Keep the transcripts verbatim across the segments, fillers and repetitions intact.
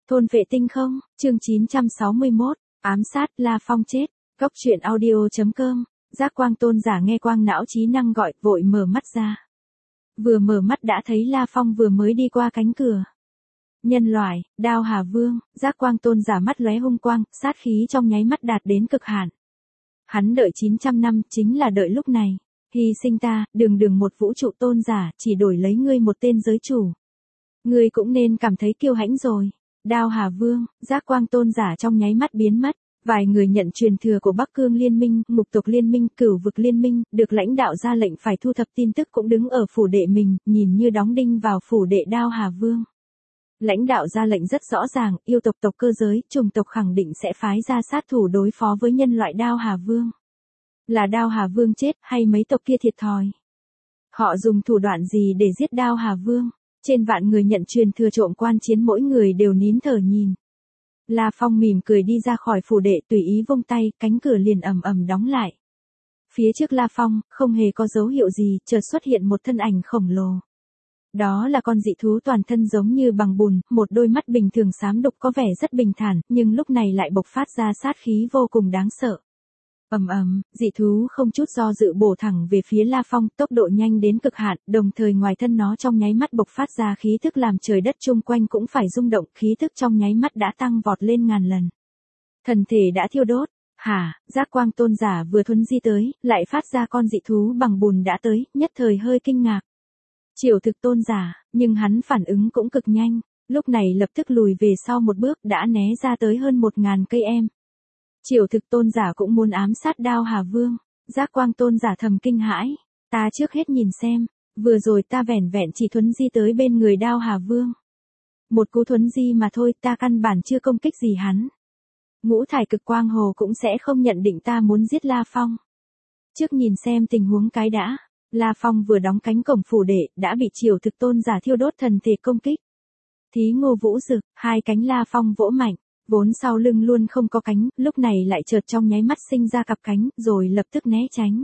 Thôn vệ tinh không, chương chín trăm sáu mươi mốt, ám sát, La Phong chết, góc truyện audio.com, giác quang tôn giả nghe quang não trí năng gọi, vội mở mắt ra. Vừa mở mắt đã thấy La Phong vừa mới đi qua cánh cửa. Nhân loại, Đao Hà Vương, giác quang tôn giả mắt lóe hung quang, sát khí trong nháy mắt đạt đến cực hạn. Hắn đợi chín trăm năm, chính là đợi lúc này. Hy sinh ta, đường đường một vũ trụ tôn giả, chỉ đổi lấy ngươi một tên giới chủ. Ngươi cũng nên cảm thấy kiêu hãnh rồi. Đao Hà Vương, giác quang tôn giả trong nháy mắt biến mất. Vài người nhận truyền thừa của Bắc Cương Liên minh, Ngục tộc Liên minh, Cửu vực Liên minh, được lãnh đạo ra lệnh phải thu thập tin tức cũng đứng ở phủ đệ mình, nhìn như đóng đinh vào phủ đệ Đao Hà Vương. Lãnh đạo ra lệnh rất rõ ràng, yêu tộc tộc cơ giới, chủng tộc khẳng định sẽ phái ra sát thủ đối phó với nhân loại Đao Hà Vương. Là Đao Hà Vương chết, hay mấy tộc kia thiệt thòi? Họ dùng thủ đoạn gì để giết Đao Hà Vương? Trên vạn người nhận truyền thừa trộm quan chiến mỗi người đều nín thở nhìn. La Phong mỉm cười đi ra khỏi phủ đệ tùy ý vung tay, cánh cửa liền ầm ầm đóng lại. Phía trước La Phong, không hề có dấu hiệu gì, chợt xuất hiện một thân ảnh khổng lồ. Đó là con dị thú toàn thân giống như bằng bùn, một đôi mắt bình thường xám đục có vẻ rất bình thản, nhưng lúc này lại bộc phát ra sát khí vô cùng đáng sợ. Ầm ầm, dị thú không chút do dự bổ thẳng về phía La Phong, tốc độ nhanh đến cực hạn, đồng thời ngoài thân nó trong nháy mắt bộc phát ra khí thức làm trời đất chung quanh cũng phải rung động, khí thức trong nháy mắt đã tăng vọt lên ngàn lần. Thần thể đã thiêu đốt. Hả, giác quang tôn giả vừa thuấn di tới, lại phát ra con dị thú bằng bùn đã tới, nhất thời hơi kinh ngạc. Triều thực tôn giả, nhưng hắn phản ứng cũng cực nhanh, lúc này lập tức lùi về sau một bước đã né ra tới hơn một ngàn cây em. Triều thực tôn giả cũng muốn ám sát Đao Hà Vương, giác quang tôn giả thầm kinh hãi, ta trước hết nhìn xem, vừa rồi ta vẻn vẹn chỉ thuấn di tới bên người Đao Hà Vương. Một cú thuấn di mà thôi, ta căn bản chưa công kích gì hắn. Ngũ thải cực quang hồ cũng sẽ không nhận định ta muốn giết La Phong. Trước nhìn xem tình huống cái đã. La Phong vừa đóng cánh cổng phủ đệ, đã bị triều thực tôn giả thiêu đốt thần thể công kích. Thí Ngô Vũ Dực, hai cánh La Phong vỗ mạnh, vốn sau lưng luôn không có cánh, lúc này lại chợt trong nháy mắt sinh ra cặp cánh, rồi lập tức né tránh.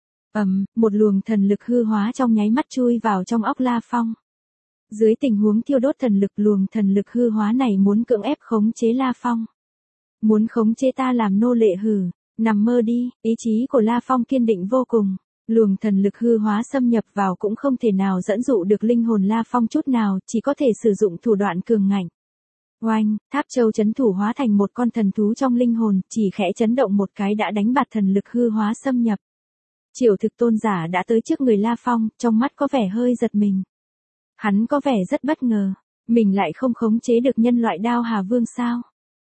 Ầm, um, một luồng thần lực hư hóa trong nháy mắt chui vào trong óc La Phong. Dưới tình huống thiêu đốt thần lực, luồng thần lực hư hóa này muốn cưỡng ép khống chế La Phong. Muốn khống chế ta làm nô lệ hử, nằm mơ đi, ý chí của La Phong kiên định vô cùng. Luồng thần lực hư hóa xâm nhập vào cũng không thể nào dẫn dụ được linh hồn La Phong chút nào, chỉ có thể sử dụng thủ đoạn cường ngạnh. Oanh, tháp châu chấn thủ hóa thành một con thần thú trong linh hồn, chỉ khẽ chấn động một cái đã đánh bạt thần lực hư hóa xâm nhập. Triều thực tôn giả đã tới trước người La Phong, trong mắt có vẻ hơi giật mình. Hắn có vẻ rất bất ngờ, mình lại không khống chế được nhân loại Đao Hà Vương sao?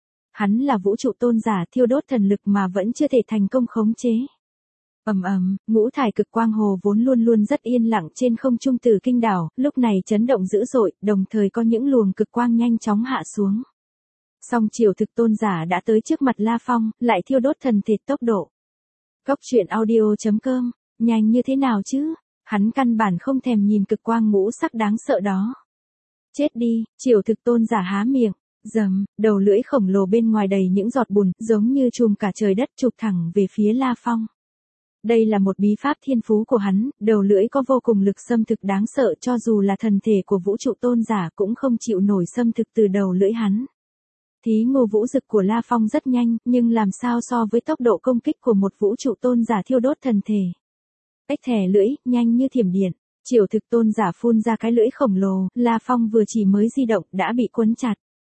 Hắn là vũ trụ tôn giả thiêu đốt thần lực mà vẫn chưa thể thành công khống chế. Ầm ầm, ngũ thải cực quang hồ vốn luôn luôn rất yên lặng trên không trung Tử Kinh đảo, lúc này chấn động dữ dội, đồng thời có những luồng cực quang nhanh chóng hạ xuống. Song triều thực tôn giả đã tới trước mặt La Phong, lại thiêu đốt thần thể tốc độ. Góc truyện audio.com, nhanh như thế nào chứ? Hắn căn bản không thèm nhìn cực quang ngũ sắc đáng sợ đó. Chết đi, triều thực tôn giả há miệng, rầm, đầu lưỡi khổng lồ bên ngoài đầy những giọt bùn, giống như trùm cả trời đất chụp thẳng về phía La Phong. Đây là một bí pháp thiên phú của hắn, đầu lưỡi có vô cùng lực xâm thực đáng sợ, cho dù là thần thể của vũ trụ tôn giả cũng không chịu nổi xâm thực từ đầu lưỡi hắn. Thí Ngô Vũ Dực của La Phong rất nhanh, nhưng làm sao so với tốc độ công kích của một vũ trụ tôn giả thiêu đốt thần thể. Ếch thẻ lưỡi, nhanh như thiểm điện, triều thực tôn giả phun ra cái lưỡi khổng lồ, La Phong vừa chỉ mới di động đã bị quấn chặt.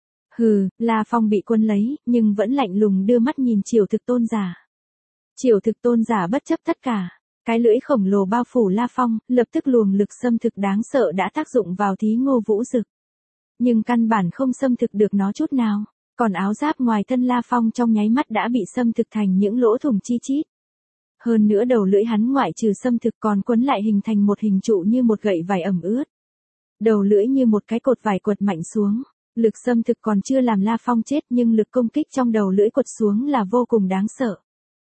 Hừ, La Phong bị quấn lấy, nhưng vẫn lạnh lùng đưa mắt nhìn triều thực tôn giả. Triều thực tôn giả bất chấp tất cả, cái lưỡi khổng lồ bao phủ La Phong, lập tức luồng lực xâm thực đáng sợ đã tác dụng vào Thí Ngô Vũ Dực. Nhưng căn bản không xâm thực được nó chút nào, còn áo giáp ngoài thân La Phong trong nháy mắt đã bị xâm thực thành những lỗ thủng chi chít. Hơn nữa đầu lưỡi hắn ngoại trừ xâm thực còn quấn lại hình thành một hình trụ như một gậy vải ẩm ướt. Đầu lưỡi như một cái cột vải quật mạnh xuống, lực xâm thực còn chưa làm La Phong chết nhưng lực công kích trong đầu lưỡi quật xuống là vô cùng đáng sợ.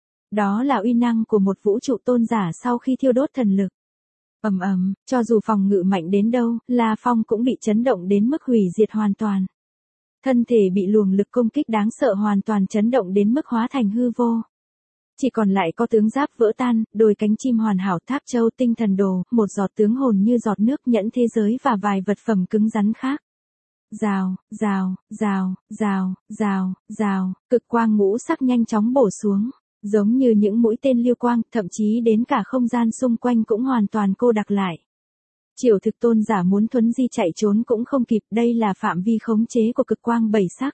Đó là uy năng của một vũ trụ tôn giả sau khi thiêu đốt thần lực. Ầm ầm, cho dù phòng ngự mạnh đến đâu, La Phong cũng bị chấn động đến mức hủy diệt hoàn toàn. Thân thể bị luồng lực công kích đáng sợ hoàn toàn chấn động đến mức hóa thành hư vô. Chỉ còn lại có tướng giáp vỡ tan, đôi cánh chim hoàn hảo, tháp châu tinh thần đồ, một giọt tướng hồn như giọt nước, nhẫn thế giới và vài vật phẩm cứng rắn khác. Rào, rào, rào, rào, rào, rào, cực quang ngũ sắc nhanh chóng bổ xuống, giống như những mũi tên lưu quang, thậm chí đến cả không gian xung quanh cũng hoàn toàn cô đặc lại. Triều thực tôn giả muốn thuấn di chạy trốn cũng không kịp, đây là phạm vi khống chế của cực quang bảy sắc.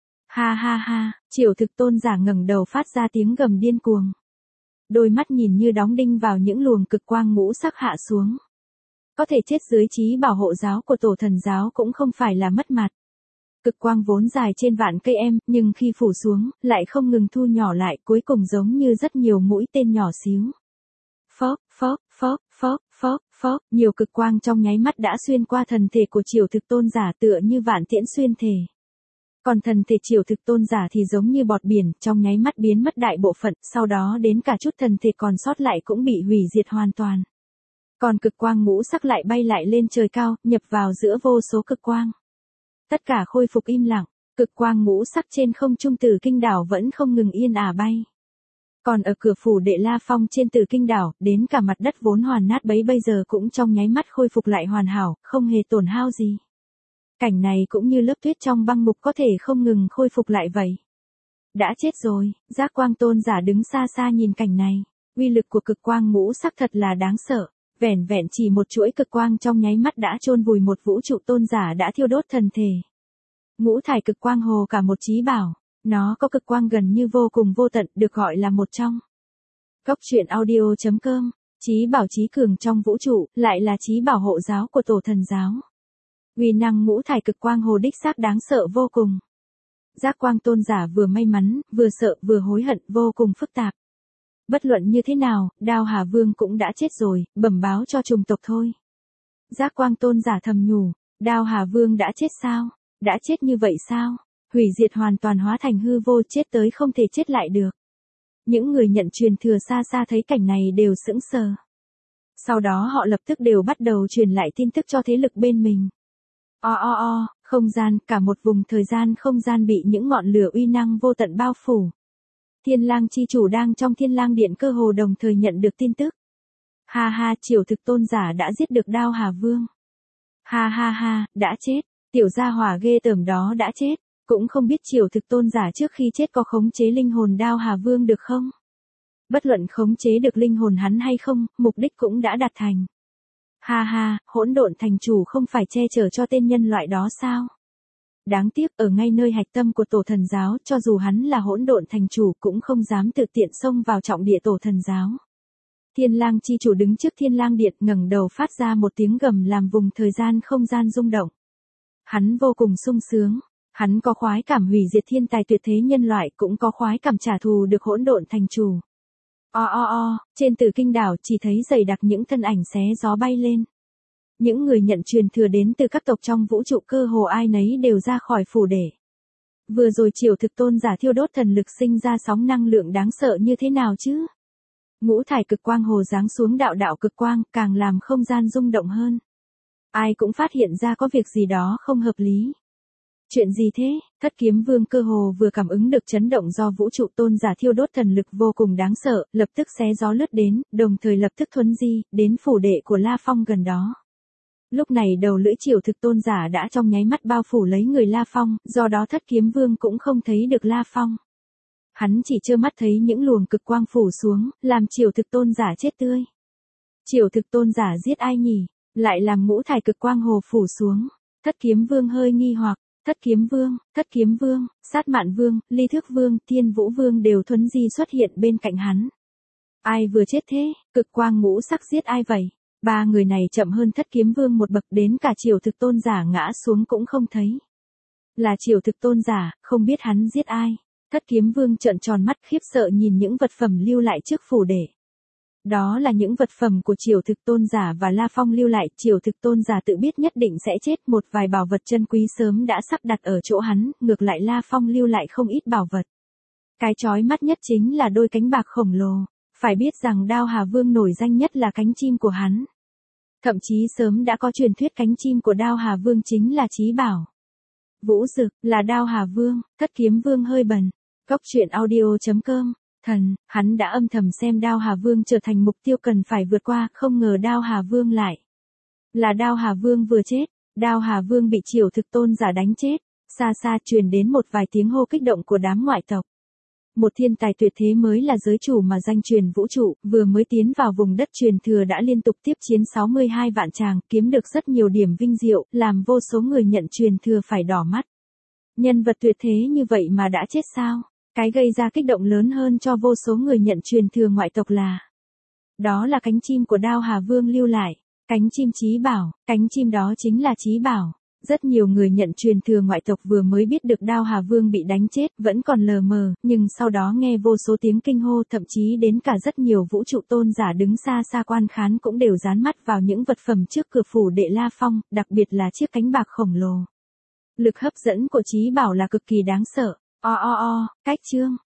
Ha ha ha, triều thực tôn giả ngẩng đầu phát ra tiếng gầm điên cuồng. Đôi mắt nhìn như đóng đinh vào những luồng cực quang ngũ sắc hạ xuống. Có thể chết dưới trí bảo hộ giáo của tổ thần giáo cũng không phải là mất mặt. Cực quang vốn dài trên vạn cây em, nhưng khi phủ xuống, lại không ngừng thu nhỏ lại, cuối cùng giống như rất nhiều mũi tên nhỏ xíu. Phốc, phốc, phốc, phốc, phốc, phốc, nhiều cực quang trong nháy mắt đã xuyên qua thần thể của triều thực tôn giả tựa như vạn tiễn xuyên thể. Còn thần thể triều thực tôn giả thì giống như bọt biển, trong nháy mắt biến mất đại bộ phận, sau đó đến cả chút thần thể còn sót lại cũng bị hủy diệt hoàn toàn. Còn cực quang ngũ sắc lại bay lại lên trời cao, nhập vào giữa vô số cực quang. Tất cả khôi phục im lặng, cực quang ngũ sắc trên không trung Tử Kinh đảo vẫn không ngừng yên ả bay. Còn ở cửa phủ Đệ La Phong trên Tử Kinh đảo, đến cả mặt đất vốn hoàn nát bấy bây giờ cũng trong nháy mắt khôi phục lại hoàn hảo, không hề tổn hao gì. Cảnh này cũng như lớp tuyết trong băng mục có thể không ngừng khôi phục lại vậy. Đã chết rồi, Giác Quang tôn giả đứng xa xa nhìn cảnh này, uy lực của cực quang ngũ sắc thật là đáng sợ. Vẻn vẹn chỉ một chuỗi cực quang trong nháy mắt đã chôn vùi một vũ trụ tôn giả đã thiêu đốt thần thể. Ngũ thải cực quang hồ cả một chí bảo, nó có cực quang gần như vô cùng vô tận, được gọi là một trong. Cốc truyện audio chấm com, chí bảo chí cường trong vũ trụ, lại là chí bảo hộ giáo của tổ thần giáo. Uy năng ngũ thải cực quang hồ đích xác đáng sợ vô cùng. Giác Quang tôn giả vừa may mắn, vừa sợ, vừa hối hận, vô cùng phức tạp. Bất luận như thế nào, Đao Hà Vương cũng đã chết rồi, bẩm báo cho trùng tộc thôi. Giác Quang tôn giả thầm nhủ, Đao Hà Vương đã chết sao? Đã chết như vậy sao? Hủy diệt hoàn toàn hóa thành hư vô, chết tới không thể chết lại được. Những người nhận truyền thừa xa xa thấy cảnh này đều sững sờ. Sau đó họ lập tức đều bắt đầu truyền lại tin tức cho thế lực bên mình. O o o, không gian, cả một vùng thời gian không gian bị những ngọn lửa uy năng vô tận bao phủ. Thiên Lang chi chủ đang trong Thiên Lang điện cơ hồ đồng thời nhận được tin tức. Ha ha, triều thực tôn giả đã giết được Đao Hà Vương. Ha ha ha, đã chết, tiểu gia hỏa ghê tởm đó đã chết, cũng không biết triều thực tôn giả trước khi chết có khống chế linh hồn Đao Hà Vương được không? Bất luận khống chế được linh hồn hắn hay không, mục đích cũng đã đạt thành. Ha ha, hỗn độn thành chủ không phải che chở cho tên nhân loại đó sao? Đáng tiếc, ở ngay nơi hạch tâm của tổ thần giáo, cho dù hắn là hỗn độn thành chủ cũng không dám tự tiện xông vào trọng địa tổ thần giáo. Thiên Lang chi chủ đứng trước Thiên Lang điện ngẩng đầu phát ra một tiếng gầm làm vùng thời gian không gian rung động. Hắn vô cùng sung sướng, hắn có khoái cảm hủy diệt thiên tài tuyệt thế nhân loại, cũng có khoái cảm trả thù được hỗn độn thành chủ. O o o, trên Tử Kinh đảo chỉ thấy dày đặc những thân ảnh xé gió bay lên. Những người nhận truyền thừa đến từ các tộc trong vũ trụ cơ hồ ai nấy đều ra khỏi phủ để. Vừa rồi triều thực tôn giả thiêu đốt thần lực sinh ra sóng năng lượng đáng sợ như thế nào chứ? Ngũ thải cực quang hồ giáng xuống đạo đạo cực quang, càng làm không gian rung động hơn. Ai cũng phát hiện ra có việc gì đó không hợp lý. Chuyện gì thế? Thất kiếm vương cơ hồ vừa cảm ứng được chấn động do vũ trụ tôn giả thiêu đốt thần lực vô cùng đáng sợ, lập tức xé gió lướt đến, đồng thời lập tức thuấn di, đến phủ đệ của La Phong gần đó. Lúc này đầu lưỡi triều thực tôn giả đã trong nháy mắt bao phủ lấy người La Phong, do đó thất kiếm vương cũng không thấy được La Phong. Hắn chỉ trơ mắt thấy những luồng cực quang phủ xuống, làm triều thực tôn giả chết tươi. Triều thực tôn giả giết ai nhỉ? Lại làm ngũ thải cực quang hồ phủ xuống. Thất kiếm vương hơi nghi hoặc, thất kiếm vương, thất kiếm vương, sát mạn vương, ly thước vương, thiên vũ vương đều thuấn di xuất hiện bên cạnh hắn. Ai vừa chết thế? Cực quang ngũ sắc giết ai vậy? Ba người này chậm hơn thất kiếm vương một bậc, đến cả triều thực tôn giả ngã xuống cũng không thấy. Là triều thực tôn giả, không biết hắn giết ai. Thất kiếm vương trợn tròn mắt khiếp sợ nhìn những vật phẩm lưu lại trước phủ để. Đó là những vật phẩm của triều thực tôn giả và La Phong lưu lại, triều thực tôn giả tự biết nhất định sẽ chết, một vài bảo vật chân quý sớm đã sắp đặt ở chỗ hắn, ngược lại La Phong lưu lại không ít bảo vật. Cái chói mắt nhất chính là đôi cánh bạc khổng lồ, phải biết rằng Đao Hà Vương nổi danh nhất là cánh chim của hắn. Thậm chí sớm đã có truyền thuyết cánh chim của Đao Hà Vương chính là chí bảo. Vũ Dực, là Đao Hà Vương, thất kiếm vương hơi bần. Cốc truyện audio chấm com, thần, hắn đã âm thầm xem Đao Hà Vương trở thành mục tiêu cần phải vượt qua, không ngờ Đao Hà Vương lại. Là Đao Hà Vương vừa chết, Đao Hà Vương bị Triều Thực tôn giả đánh chết, xa xa truyền đến một vài tiếng hô kích động của đám ngoại tộc. Một thiên tài tuyệt thế mới là giới chủ mà danh truyền vũ trụ, vừa mới tiến vào vùng đất truyền thừa đã liên tục tiếp chiến sáu mươi hai vạn tràng, kiếm được rất nhiều điểm vinh diệu, làm vô số người nhận truyền thừa phải đỏ mắt. Nhân vật tuyệt thế như vậy mà đã chết sao? Cái gây ra kích động lớn hơn cho vô số người nhận truyền thừa ngoại tộc là đó là cánh chim của Đao Hà Vương lưu lại, cánh chim chí bảo, cánh chim đó chính là chí bảo. Rất nhiều người nhận truyền thừa ngoại tộc vừa mới biết được Đao Hà Vương bị đánh chết, vẫn còn lờ mờ, nhưng sau đó nghe vô số tiếng kinh hô, thậm chí đến cả rất nhiều vũ trụ tôn giả đứng xa xa quan khán cũng đều dán mắt vào những vật phẩm trước cửa phủ đệ La Phong, đặc biệt là chiếc cánh bạc khổng lồ. Lực hấp dẫn của chí bảo là cực kỳ đáng sợ. O o o, cách chương.